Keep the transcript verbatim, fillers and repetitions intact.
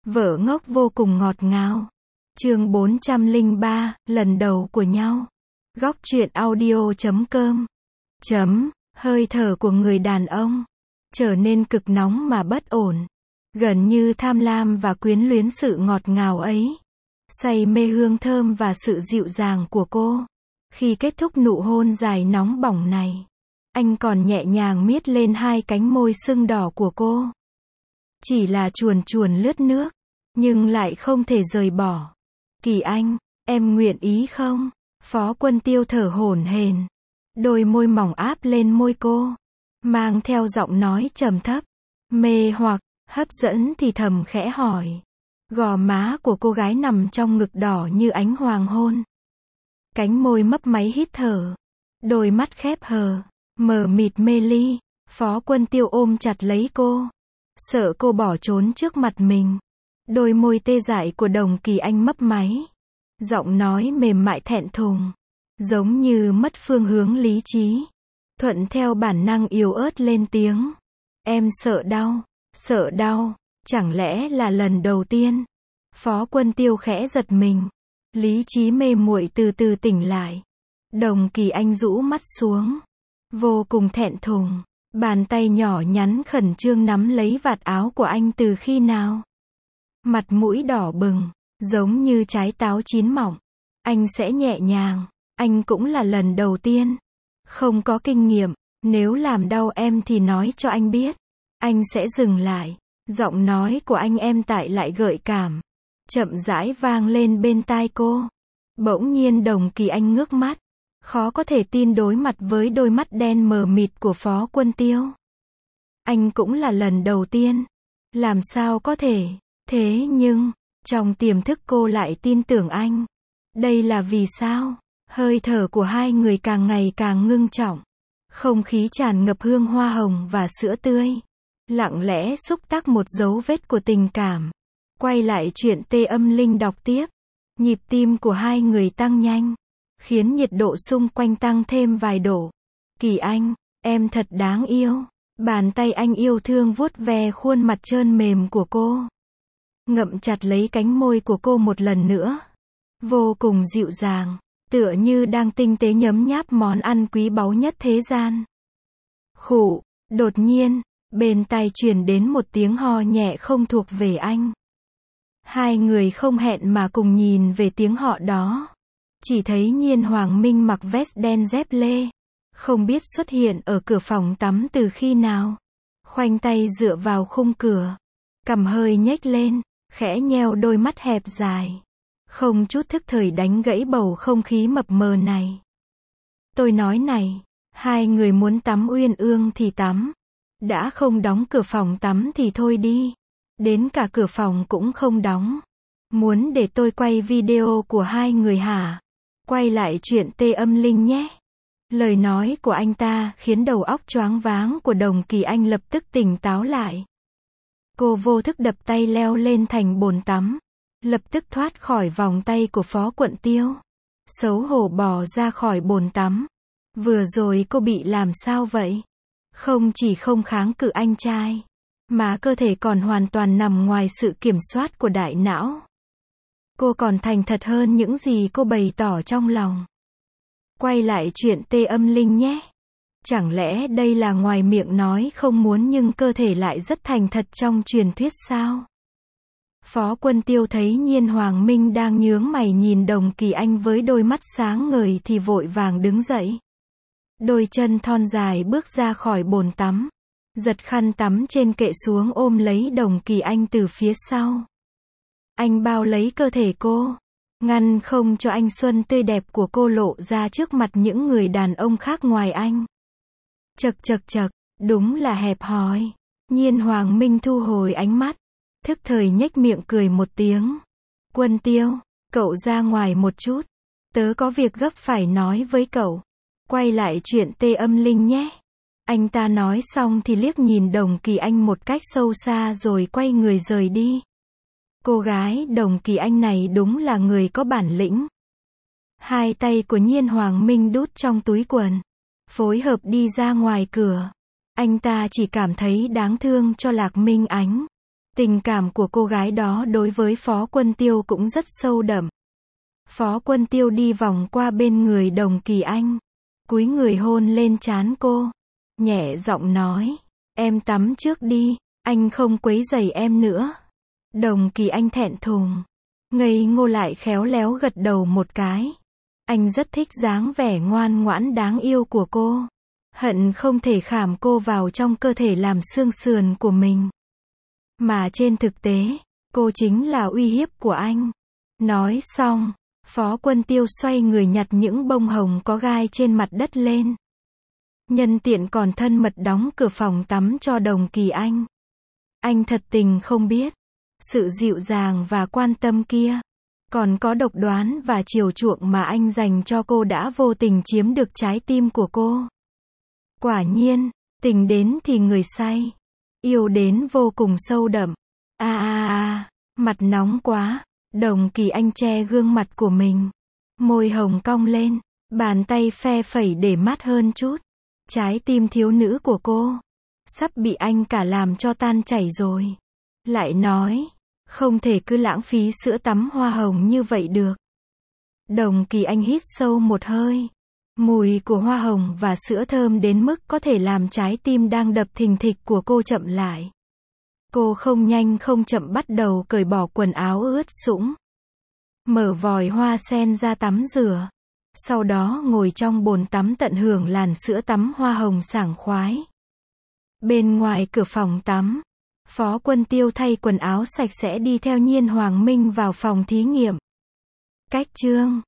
Vợ ngốc vô cùng ngọt ngào. Chương bốn trăm lẻ ba, lần đầu của nhau. Góc truyện audio chấm com. Chấm, hơi thở của người đàn ông trở nên cực nóng mà bất ổn, gần như tham lam và quyến luyến sự ngọt ngào ấy. Say mê hương thơm và sự dịu dàng của cô. Khi kết thúc nụ hôn dài nóng bỏng này, anh còn nhẹ nhàng miết lên hai cánh môi sưng đỏ của cô. Chỉ là chuồn chuồn lướt nước, nhưng lại không thể rời bỏ. Kỳ Anh, em nguyện ý không? Phó Quân Tiêu thở hổn hển, đôi môi mỏng áp lên môi cô, mang theo giọng nói trầm thấp, mê hoặc, hấp dẫn thì thầm khẽ hỏi. Gò má của cô gái nằm trong ngực đỏ như ánh hoàng hôn. Cánh môi mấp máy hít thở, đôi mắt khép hờ, mờ mịt mê ly. Phó Quân Tiêu ôm chặt lấy cô, sợ cô bỏ trốn trước mặt mình. Đôi môi tê dại của Đồng Kỳ Anh mấp máy, giọng nói mềm mại thẹn thùng, giống như mất phương hướng lý trí. Thuận theo bản năng yếu ớt lên tiếng. Em sợ đau, sợ đau, chẳng lẽ là lần đầu tiên? Phó Quân Tiêu khẽ giật mình, lý trí mê muội từ từ tỉnh lại. Đồng Kỳ Anh rũ mắt xuống, vô cùng thẹn thùng, bàn tay nhỏ nhắn khẩn trương nắm lấy vạt áo của anh từ khi nào. Mặt mũi đỏ bừng, giống như trái táo chín mọng. Anh sẽ nhẹ nhàng, anh cũng là lần đầu tiên, không có kinh nghiệm, nếu làm đau em thì nói cho anh biết, anh sẽ dừng lại. Giọng nói của anh êm tại lại gợi cảm, chậm rãi vang lên bên tai cô. Bỗng nhiên Đồng Kỳ Anh ngước mắt, khó có thể tin đối mặt với đôi mắt đen mờ mịt của Phó Quân Tiêu. Anh cũng là lần đầu tiên, làm sao có thể? Thế nhưng, trong tiềm thức cô lại tin tưởng anh. Đây là vì sao? Hơi thở của hai người càng ngày càng ngưng trọng. Không khí tràn ngập hương hoa hồng và sữa tươi. Lặng lẽ xúc tác một dấu vết của tình cảm. Quay lại chuyện Tê Âm Linh đọc tiếp. Nhịp tim của hai người tăng nhanh, khiến nhiệt độ xung quanh tăng thêm vài độ. Kỳ Anh, em thật đáng yêu. Bàn tay anh yêu thương vuốt ve khuôn mặt trơn mềm của cô, ngậm chặt lấy cánh môi của cô một lần nữa. Vô cùng dịu dàng, tựa như đang tinh tế nhấm nháp món ăn quý báu nhất thế gian. Khụ, đột nhiên, bên tai truyền đến một tiếng ho nhẹ không thuộc về anh. Hai người không hẹn mà cùng nhìn về tiếng họ đó. Chỉ thấy Nhiên Hoàng Minh mặc vest đen dép lê, không biết xuất hiện ở cửa phòng tắm từ khi nào. Khoanh tay dựa vào khung cửa, cằm hơi nhếch lên, khẽ nheo đôi mắt hẹp dài, không chút thức thời đánh gãy bầu không khí mập mờ này. Tôi nói này, hai người muốn tắm uyên ương thì tắm, đã không đóng cửa phòng tắm thì thôi đi, đến cả cửa phòng cũng không đóng. Muốn để tôi quay video của hai người hả? Quay lại chuyện Tê Âm Linh nhé. Lời nói của anh ta khiến đầu óc choáng váng của Đồng Kỳ Anh lập tức tỉnh táo lại. Cô vô thức đập tay leo lên thành bồn tắm, lập tức thoát khỏi vòng tay của Phó Quận Tiêu, xấu hổ bò ra khỏi bồn tắm. Vừa rồi cô bị làm sao vậy? Không chỉ không kháng cự anh trai, mà cơ thể còn hoàn toàn nằm ngoài sự kiểm soát của đại não. Cô còn thành thật hơn những gì cô bày tỏ trong lòng. Quay lại chuyện Tê Âm Linh nhé. Chẳng lẽ đây là ngoài miệng nói không muốn nhưng cơ thể lại rất thành thật trong truyền thuyết sao? Phó Quân Tiêu thấy Nhiên Hoàng Minh đang nhướng mày nhìn Đồng Kỳ Anh với đôi mắt sáng ngời thì vội vàng đứng dậy. Đôi chân thon dài bước ra khỏi bồn tắm, giật khăn tắm trên kệ xuống ôm lấy Đồng Kỳ Anh từ phía sau. Anh bao lấy cơ thể cô, ngăn không cho anh xuân tươi đẹp của cô lộ ra trước mặt những người đàn ông khác ngoài anh. Chật chật chật, đúng là hẹp hòi. Nhiên Hoàng Minh thu hồi ánh mắt, thức thời nhếch miệng cười một tiếng. Quân Tiêu, cậu ra ngoài một chút, tớ có việc gấp phải nói với cậu. Quay lại chuyện Tê Âm Linh nhé. Anh ta nói xong thì liếc nhìn Đồng Kỳ Anh một cách sâu xa rồi quay người rời đi. Cô gái Đồng Kỳ Anh này đúng là người có bản lĩnh. Hai tay của Nhiên Hoàng Minh đút trong túi quần, phối hợp đi ra ngoài cửa. Anh ta chỉ cảm thấy đáng thương cho Lạc Minh Ánh. Tình cảm của cô gái đó đối với Phó Quân Tiêu cũng rất sâu đậm. Phó Quân Tiêu đi vòng qua bên người Đồng Kỳ Anh, cúi người hôn lên trán cô, nhẹ giọng nói, em tắm trước đi, anh không quấy rầy em nữa. Đồng Kỳ Anh thẹn thùng, ngây ngô lại khéo léo gật đầu một cái. Anh rất thích dáng vẻ ngoan ngoãn đáng yêu của cô, hận không thể khảm cô vào trong cơ thể làm xương sườn của mình. Mà trên thực tế, cô chính là uy hiếp của anh. Nói xong, Phó Quân Tiêu xoay người nhặt những bông hồng có gai trên mặt đất lên. Nhân tiện còn thân mật đóng cửa phòng tắm cho Đồng Kỳ Anh. Anh thật tình không biết, sự dịu dàng và quan tâm kia, còn có độc đoán và chiều chuộng mà anh dành cho cô đã vô tình chiếm được trái tim của cô. Quả nhiên, tình đến thì người say, yêu đến vô cùng sâu đậm. A a a, mặt nóng quá. Đồng Kỳ Anh che gương mặt của mình, môi hồng cong lên, bàn tay phe phẩy để mát hơn chút. Trái tim thiếu nữ của cô sắp bị anh cả làm cho tan chảy rồi. Lại nói, không thể cứ lãng phí sữa tắm hoa hồng như vậy được. Đồng Kỳ Anh hít sâu một hơi. Mùi của hoa hồng và sữa thơm đến mức có thể làm trái tim đang đập thình thịch của cô chậm lại. Cô không nhanh không chậm bắt đầu cởi bỏ quần áo ướt sũng, mở vòi hoa sen ra tắm rửa, sau đó ngồi trong bồn tắm tận hưởng làn sữa tắm hoa hồng sảng khoái. Bên ngoài cửa phòng tắm, Phó Quân Tiêu thay quần áo sạch sẽ đi theo Nhiên Hoàng Minh vào phòng thí nghiệm. Cách chương